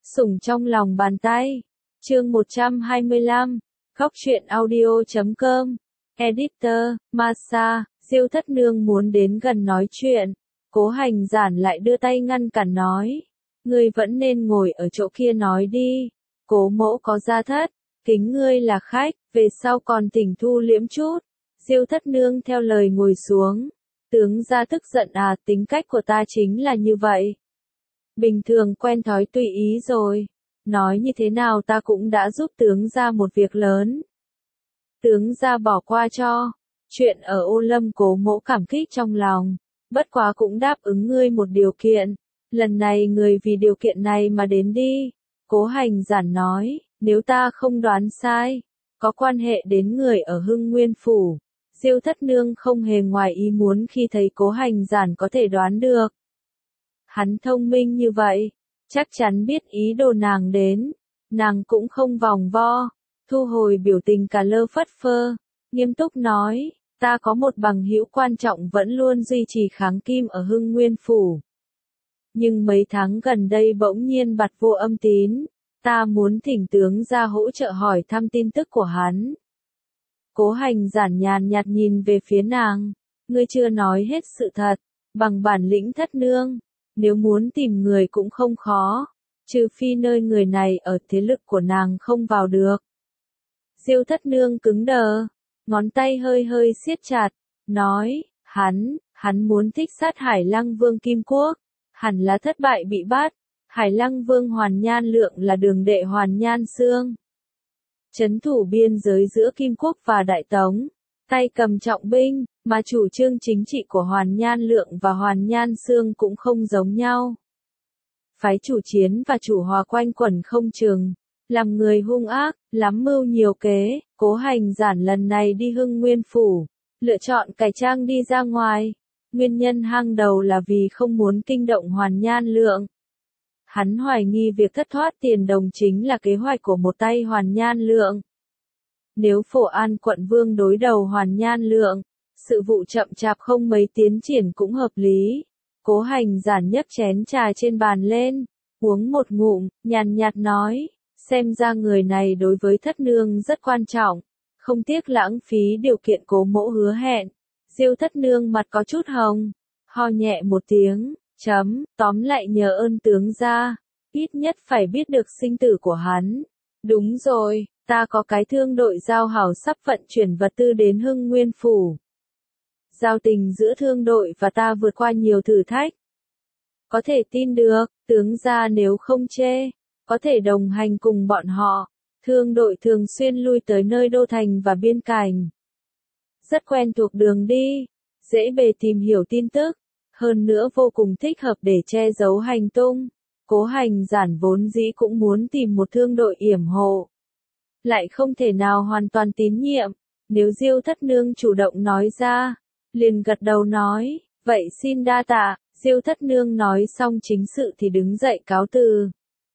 Sủng trong lòng bàn tay. Chương 125. Khóc truyện audio.com. Editor, Masa, Diêu Thất Nương muốn đến gần nói chuyện. Cố Hành Giản lại đưa tay ngăn cản nói. Ngươi vẫn nên ngồi ở chỗ kia nói đi. Cố mỗ có gia thất, kính ngươi là khách, về sau còn thỉnh thu liễm chút. Diêu Thất Nương theo lời ngồi xuống. Tướng gia tức giận à, tính cách của ta chính là như vậy. Bình thường quen thói tùy ý rồi. Nói như thế nào ta cũng đã giúp tướng gia một việc lớn. Tướng gia bỏ qua cho. Chuyện ở Ô Lâm cố mỗ cảm kích trong lòng. Bất quá cũng đáp ứng ngươi một điều kiện. Lần này người vì điều kiện này mà đến đi. Cố Hành Giản nói, nếu ta không đoán sai, có quan hệ đến người ở Hưng Nguyên Phủ. Diêu Thất Nương không hề ngoài ý muốn khi thấy Cố Hành Giản có thể đoán được. Hắn thông minh như vậy, chắc chắn biết ý đồ nàng đến. Nàng cũng không vòng vo, thu hồi biểu tình cả lơ phất phơ, nghiêm túc nói, ta có một bằng hữu quan trọng vẫn luôn duy trì kháng kim ở Hưng Nguyên Phủ. Nhưng mấy tháng gần đây bỗng nhiên bặt vô âm tín, ta muốn thỉnh tướng ra hỗ trợ hỏi thăm tin tức của hắn. Cố Hành Giản nhàn nhạt nhìn về phía nàng, ngươi chưa nói hết sự thật, bằng bản lĩnh Thất Nương, nếu muốn tìm người cũng không khó, trừ phi nơi người này ở thế lực của nàng không vào được. Diêu Thất Nương cứng đờ, ngón tay hơi hơi siết chặt, nói, hắn muốn thích sát Hải Lăng Vương Kim Quốc, hẳn là thất bại bị bắt, Hải Lăng Vương Hoàn Nhan Lượng là đường đệ Hoàn Nhan Xương. Trấn thủ biên giới giữa Kim Quốc và Đại Tống, tay cầm trọng binh, mà chủ trương chính trị của Hoàn Nhan Lượng và Hoàn Nhan Xương cũng không giống nhau. Phái chủ chiến và chủ hòa quanh quẩn không chừng, làm người hung ác, lắm mưu nhiều kế. Cố Hành Giản lần này đi Hưng Nguyên Phủ, lựa chọn cải trang đi ra ngoài. Nguyên nhân hàng đầu là vì không muốn kinh động Hoàn Nhan Lượng. Hắn hoài nghi việc thất thoát tiền đồng chính là kế hoạch của một tay Hoàn Nhan Lượng. Nếu Phổ An quận vương đối đầu Hoàn Nhan Lượng, sự vụ chậm chạp không mấy tiến triển cũng hợp lý. Cố Hành Giản nhấc chén trà trên bàn lên, uống một ngụm, nhàn nhạt nói, xem ra người này đối với Thất Nương rất quan trọng, không tiếc lãng phí điều kiện cố mỗ hứa hẹn. Diêu Thất Nương mặt có chút hồng, ho nhẹ một tiếng, tóm lại nhờ ơn tướng gia, ít nhất phải biết được sinh tử của hắn. Đúng rồi, ta có cái thương đội giao hảo sắp vận chuyển vật tư đến Hưng Nguyên Phủ. Giao tình giữa thương đội và ta vượt qua nhiều thử thách. Có thể tin được, tướng gia nếu không chê, có thể đồng hành cùng bọn họ. Thương đội thường xuyên lui tới nơi đô thành và biên cảnh. Rất quen thuộc đường đi, dễ bề tìm hiểu tin tức, hơn nữa vô cùng thích hợp để che giấu hành tung. Cố Hành Giản vốn dĩ cũng muốn tìm một thương đội yểm hộ, lại không thể nào hoàn toàn tín nhiệm. Nếu Diêu Thất Nương chủ động nói ra, liền gật đầu nói, vậy xin đa tạ. Diêu Thất Nương nói xong chính sự thì đứng dậy cáo từ.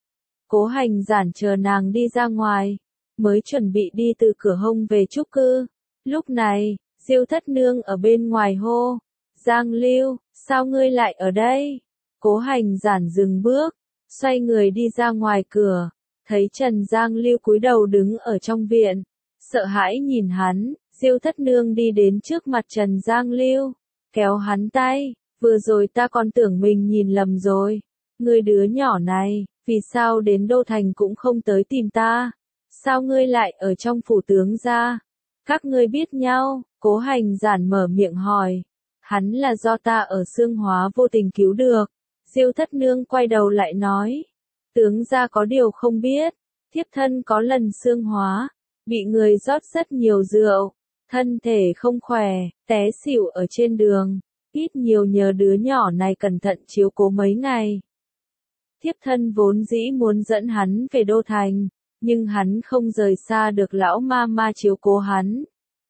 Cố Hành Giản chờ nàng đi ra ngoài, mới chuẩn bị đi từ cửa hông về trúc cư. Lúc này, Diêu Thất Nương ở bên ngoài hô, Giang Lưu, sao ngươi lại ở đây? Cố Hành Giản dừng bước, xoay người đi ra ngoài cửa, thấy Trần Giang Lưu cúi đầu đứng ở trong viện, sợ hãi nhìn hắn. Diêu Thất Nương đi đến trước mặt Trần Giang Lưu, kéo hắn tay, vừa rồi ta còn tưởng mình nhìn lầm rồi. Ngươi đứa nhỏ này, vì sao đến đô thành cũng không tới tìm ta? Sao ngươi lại ở trong phủ tướng gia? Các ngươi biết nhau? Cố Hành Giản mở miệng hỏi. Hắn là do ta ở Xương Hóa vô tình cứu được. Diêu Thất Nương quay đầu lại nói. Tướng gia có điều không biết, thiếp thân có lần Xương Hóa, bị người rót rất nhiều rượu, thân thể không khỏe, té xỉu ở trên đường, ít nhiều nhờ đứa nhỏ này cẩn thận chiếu cố mấy ngày. Thiếp thân vốn dĩ muốn dẫn hắn về đô thành, nhưng hắn không rời xa được lão ma chiếu cố hắn.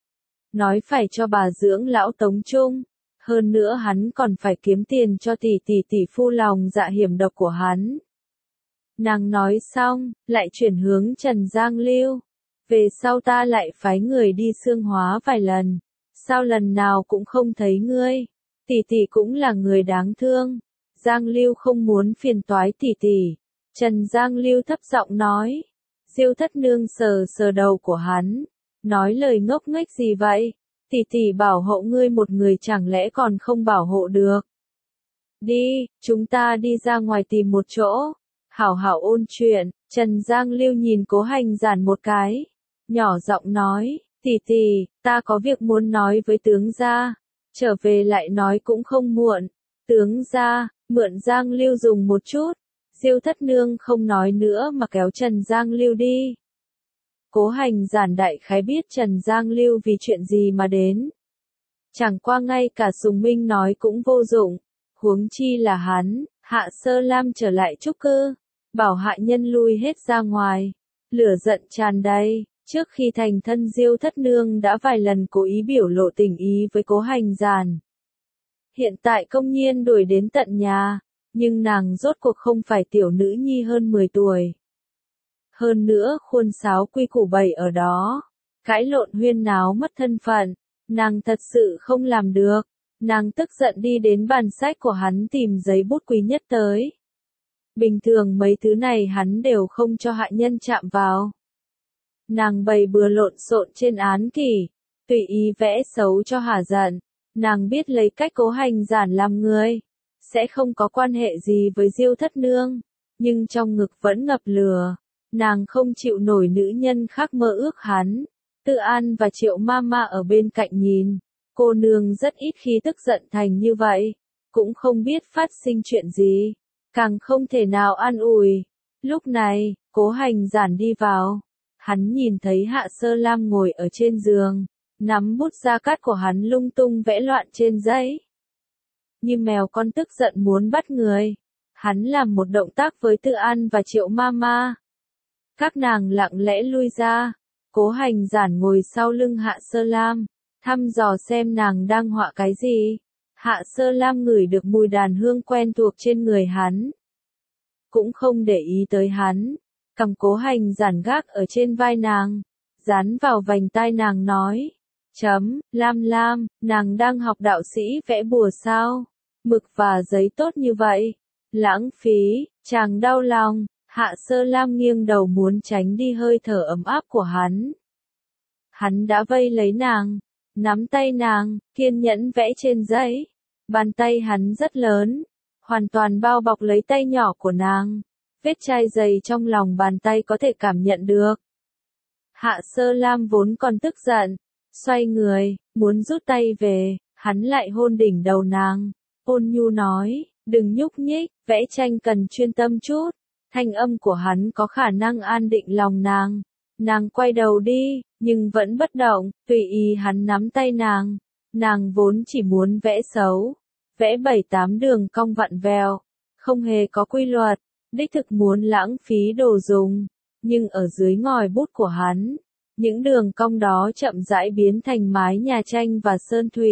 Nói phải cho bà dưỡng lão Tống Trung, hơn nữa hắn còn phải kiếm tiền cho tỷ phu lòng dạ hiểm độc của hắn. Nàng nói xong, lại chuyển hướng Trần Giang Lưu. Về sau ta lại phái người đi Xương Hóa vài lần, sao lần nào cũng không thấy ngươi? Tỷ cũng là người đáng thương. Giang Lưu không muốn phiền toái tỷ, Trần Giang Lưu thấp giọng nói. Diêu thất nương sờ sờ đầu của hắn, nói lời ngốc nghếch gì vậy? Tỷ tỷ bảo hộ ngươi một người chẳng lẽ còn không bảo hộ được? Đi, chúng ta đi ra ngoài tìm một chỗ, hảo hảo ôn chuyện. Trần Giang Lưu nhìn Cố Hành Giản một cái, nhỏ giọng nói, tỷ tỷ, ta có việc muốn nói với tướng gia, trở về lại nói cũng không muộn. Tướng gia, mượn Giang Lưu dùng một chút. Diêu thất nương không nói nữa mà kéo Trần Giang Lưu đi. Cố Hành Giản đại khái biết Trần Giang Lưu vì chuyện gì mà đến. Chẳng qua ngay cả Sùng Minh nói cũng vô dụng, huống chi là hắn. Hạ Sơ Lam trở lại trúc cơ, bảo hạ nhân lui hết ra ngoài. Lửa giận tràn đầy, trước khi thành thân Diêu thất nương đã vài lần cố ý biểu lộ tình ý với Cố Hành Giản. Hiện tại công nhiên đuổi đến tận nhà, nhưng nàng rốt cuộc không phải tiểu nữ nhi hơn 10 tuổi. Hơn nữa khuôn sáo quy củ bày ở đó, cãi lộn huyên náo mất thân phận, nàng thật sự không làm được. Nàng tức giận đi đến bàn sách của hắn tìm giấy bút quý nhất tới. Bình thường mấy thứ này hắn đều không cho hạ nhân chạm vào. Nàng bày bừa lộn xộn trên án kỷ, tùy ý vẽ xấu cho hả giận. Nàng biết lấy cách Cố Hành Giản làm người, sẽ không có quan hệ gì với Diêu thất nương, nhưng trong ngực vẫn ngập lửa. Nàng không chịu nổi nữ nhân khác mơ ước hắn. Tư An và Triệu Mama ở bên cạnh nhìn, cô nương rất ít khi tức giận thành như vậy, cũng không biết phát sinh chuyện gì, càng không thể nào an ủi. Lúc này, Cố Hành Giản đi vào, hắn nhìn thấy Hạ Sơ Lam ngồi ở trên giường, nắm bút da cát của hắn lung tung vẽ loạn trên giấy. Như mèo con tức giận muốn bắt người, hắn làm một động tác với Tư An và Triệu Mama. Các nàng lặng lẽ lui ra, Cố Hành Giản ngồi sau lưng Hạ Sơ Lam, thăm dò xem nàng đang họa cái gì. Hạ Sơ Lam ngửi được mùi đàn hương quen thuộc trên người hắn, cũng không để ý tới hắn, cầm Cố Hành Giản gác ở trên vai nàng, dán vào vành tai nàng nói, Lam Lam, nàng đang học đạo sĩ vẽ bùa sao? Mực và giấy tốt như vậy, lãng phí, chàng đau lòng. Hạ Sơ Lam nghiêng đầu muốn tránh đi hơi thở ấm áp của hắn. Hắn đã vây lấy nàng, nắm tay nàng, kiên nhẫn vẽ trên giấy. Bàn tay hắn rất lớn, hoàn toàn bao bọc lấy tay nhỏ của nàng. Vết chai dày trong lòng bàn tay có thể cảm nhận được. Hạ Sơ Lam vốn còn tức giận, xoay người, muốn rút tay về, hắn lại hôn đỉnh đầu nàng. Ôn nhu nói, đừng nhúc nhích, vẽ tranh cần chuyên tâm chút. Thanh âm của hắn có khả năng an định lòng nàng. Nàng quay đầu đi, nhưng vẫn bất động, tùy ý hắn nắm tay nàng. Nàng vốn chỉ muốn vẽ xấu, vẽ 7-8 đường cong vặn vẹo, không hề có quy luật, đích thực muốn lãng phí đồ dùng. Nhưng ở dưới ngòi bút của hắn, những đường cong đó chậm rãi biến thành mái nhà tranh và sơn thủy.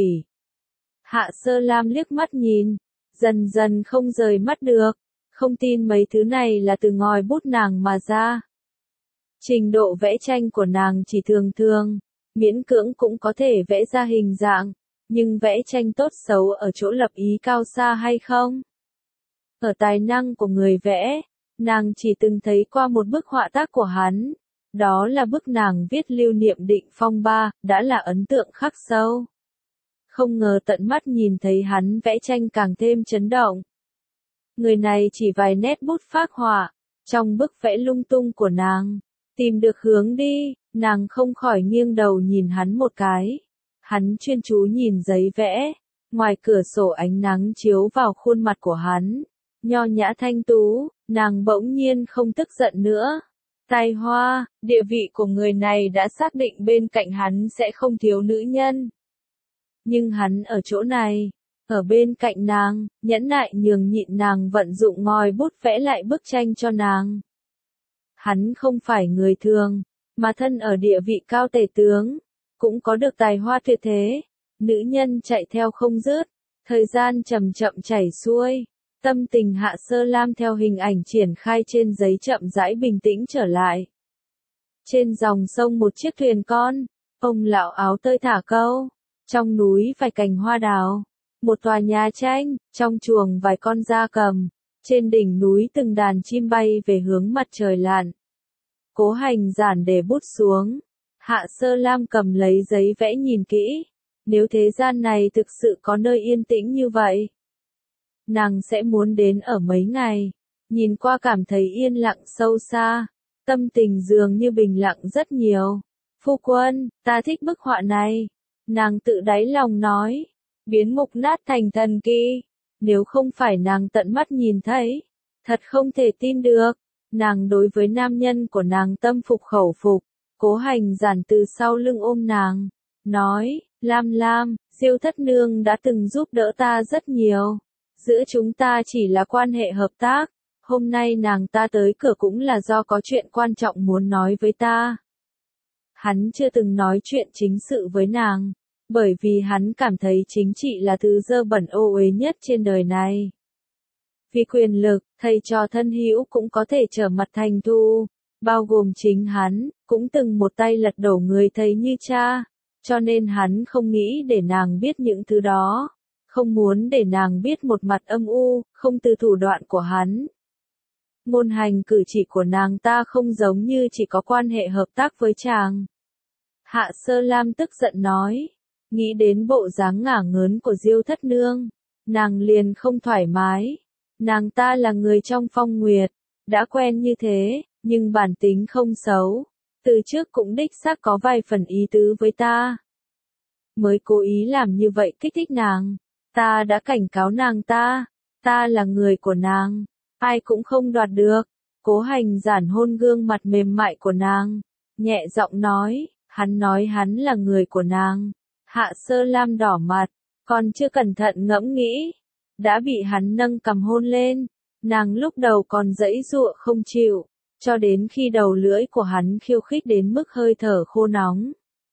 Hạ Sơ Lam liếc mắt nhìn, dần dần không rời mắt được, không tin mấy thứ này là từ ngòi bút nàng mà ra. Trình độ vẽ tranh của nàng chỉ thường thường, miễn cưỡng cũng có thể vẽ ra hình dạng, nhưng vẽ tranh tốt xấu ở chỗ lập ý cao xa hay không? Ở tài năng của người vẽ, nàng chỉ từng thấy qua một bức họa tác của hắn, đó là bức nàng viết lưu niệm Định Phong Ba, đã là ấn tượng khắc sâu. Không ngờ tận mắt nhìn thấy hắn vẽ tranh càng thêm chấn động. Người này chỉ vài nét bút phác họa, trong bức vẽ lung tung của nàng, tìm được hướng đi, nàng không khỏi nghiêng đầu nhìn hắn một cái. Hắn chuyên chú nhìn giấy vẽ, ngoài cửa sổ ánh nắng chiếu vào khuôn mặt của hắn, nho nhã thanh tú, nàng bỗng nhiên không tức giận nữa. Tai hoa, địa vị của người này đã xác định bên cạnh hắn sẽ không thiếu nữ nhân. Nhưng hắn ở chỗ này, ở bên cạnh nàng, nhẫn nại nhường nhịn nàng vận dụng ngòi bút vẽ lại bức tranh cho nàng. Hắn không phải người thường, mà thân ở địa vị cao tể tướng, cũng có được tài hoa tuyệt thế. Nữ nhân chạy theo không dứt, thời gian chậm chậm chảy xuôi, tâm tình Hạ Sơ Lam theo hình ảnh triển khai trên giấy chậm rãi bình tĩnh trở lại. Trên dòng sông một chiếc thuyền con, ông lão áo tơi thả câu, trong núi vài cành hoa đào, một tòa nhà tranh, trong chuồng vài con gia cầm, Trên đỉnh núi từng đàn chim bay về hướng mặt trời lặn. Cố Hành Giản để bút xuống. Hạ Sơ Lam cầm lấy giấy vẽ nhìn kỹ. Nếu thế gian này thực sự có nơi yên tĩnh như vậy, nàng sẽ muốn đến ở mấy ngày. Nhìn qua cảm thấy yên lặng sâu xa. Tâm tình dường như bình lặng rất nhiều. Phu quân, ta thích bức họa này. Nàng tự đáy lòng nói. Biến mục nát thành thần kỳ. Nếu không phải nàng tận mắt nhìn thấy, thật không thể tin được. Nàng đối với nam nhân của nàng tâm phục khẩu phục. Cố Hành Giản từ sau lưng ôm nàng, nói, Lam Lam, Diêu thất nương đã từng giúp đỡ ta rất nhiều. Giữa chúng ta chỉ là quan hệ hợp tác. Hôm nay nàng ta tới cửa cũng là do có chuyện quan trọng muốn nói với ta. Hắn chưa từng nói chuyện chính sự với nàng, bởi vì hắn cảm thấy chính trị là thứ dơ bẩn ô uế nhất trên đời này. Vì quyền lực, thầy trò thân hữu cũng có thể trở mặt thành thù, bao gồm chính hắn, cũng từng một tay lật đổ người thầy như cha, cho nên hắn không nghĩ để nàng biết những thứ đó, không muốn để nàng biết một mặt âm u, không từ thủ đoạn của hắn. Ngôn hành cử chỉ của nàng ta không giống như chỉ có quan hệ hợp tác với chàng. Hạ Sơ Lam tức giận nói, nghĩ đến bộ dáng ngả ngớn của Diêu thất nương, nàng liền không thoải mái. Nàng ta là người trong Phong Nguyệt, đã quen như thế, nhưng bản tính không xấu, từ trước cũng đích xác có vài phần ý tứ với ta. Mới cố ý làm như vậy kích thích nàng, ta đã cảnh cáo nàng ta là người của nàng, ai cũng không đoạt được. Cố Hành Giản hôn gương mặt mềm mại của nàng, nhẹ giọng nói, hắn là người của nàng. Hạ Sơ Lam đỏ mặt, còn chưa cẩn thận ngẫm nghĩ, đã bị hắn nâng cầm hôn lên. Nàng lúc đầu còn giãy giụa không chịu, cho đến khi đầu lưỡi của hắn khiêu khích đến mức hơi thở khô nóng.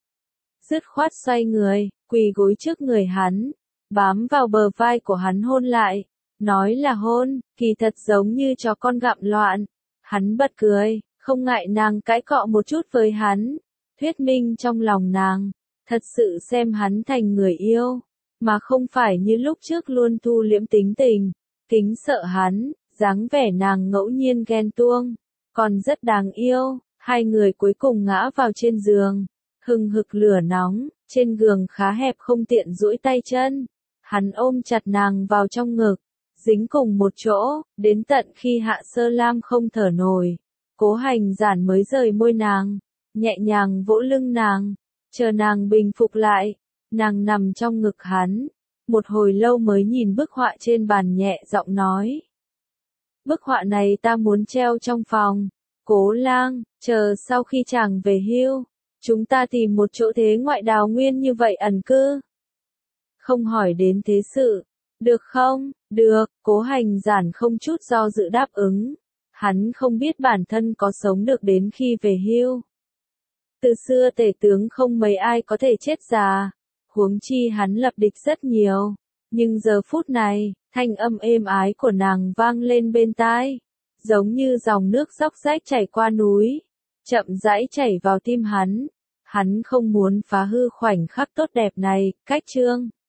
Dứt khoát xoay người, quỳ gối trước người hắn, bám vào bờ vai của hắn hôn lại, nói là hôn, kỳ thật giống như chó con gặm loạn. Hắn bật cười, không ngại nàng cãi cọ một chút với hắn, thuyết minh trong lòng nàng, thật sự xem hắn thành người yêu, mà không phải như lúc trước luôn thu liễm tính tình, kính sợ hắn, dáng vẻ nàng ngẫu nhiên ghen tuông, còn rất đáng yêu. Hai người cuối cùng ngã vào trên giường, hừng hực lửa nóng, trên giường khá hẹp không tiện duỗi tay chân. Hắn ôm chặt nàng vào trong ngực, dính cùng một chỗ, đến tận khi Hạ Sơ Lam không thở nổi, Cố Hành Giản mới rời môi nàng, nhẹ nhàng vỗ lưng nàng, chờ nàng bình phục lại. Nàng nằm trong ngực hắn, một hồi lâu mới nhìn bức họa trên bàn nhẹ giọng nói. Bức họa này ta muốn treo trong phòng. Cố Lang, chờ sau khi chàng về hưu, chúng ta tìm một chỗ thế ngoại đào nguyên như vậy ẩn cư. Không hỏi đến thế sự, được không? Được, Cố Hành Giản không chút do dự đáp ứng. Hắn không biết bản thân có sống được đến khi về hưu. Từ xưa tể tướng không mấy ai có thể chết già, huống chi hắn lập địch rất nhiều. Nhưng giờ phút này, thanh âm êm ái của nàng vang lên bên tai, giống như dòng nước róc rách chảy qua núi, chậm rãi chảy vào tim hắn. Hắn không muốn phá hư khoảnh khắc tốt đẹp này. Cách chương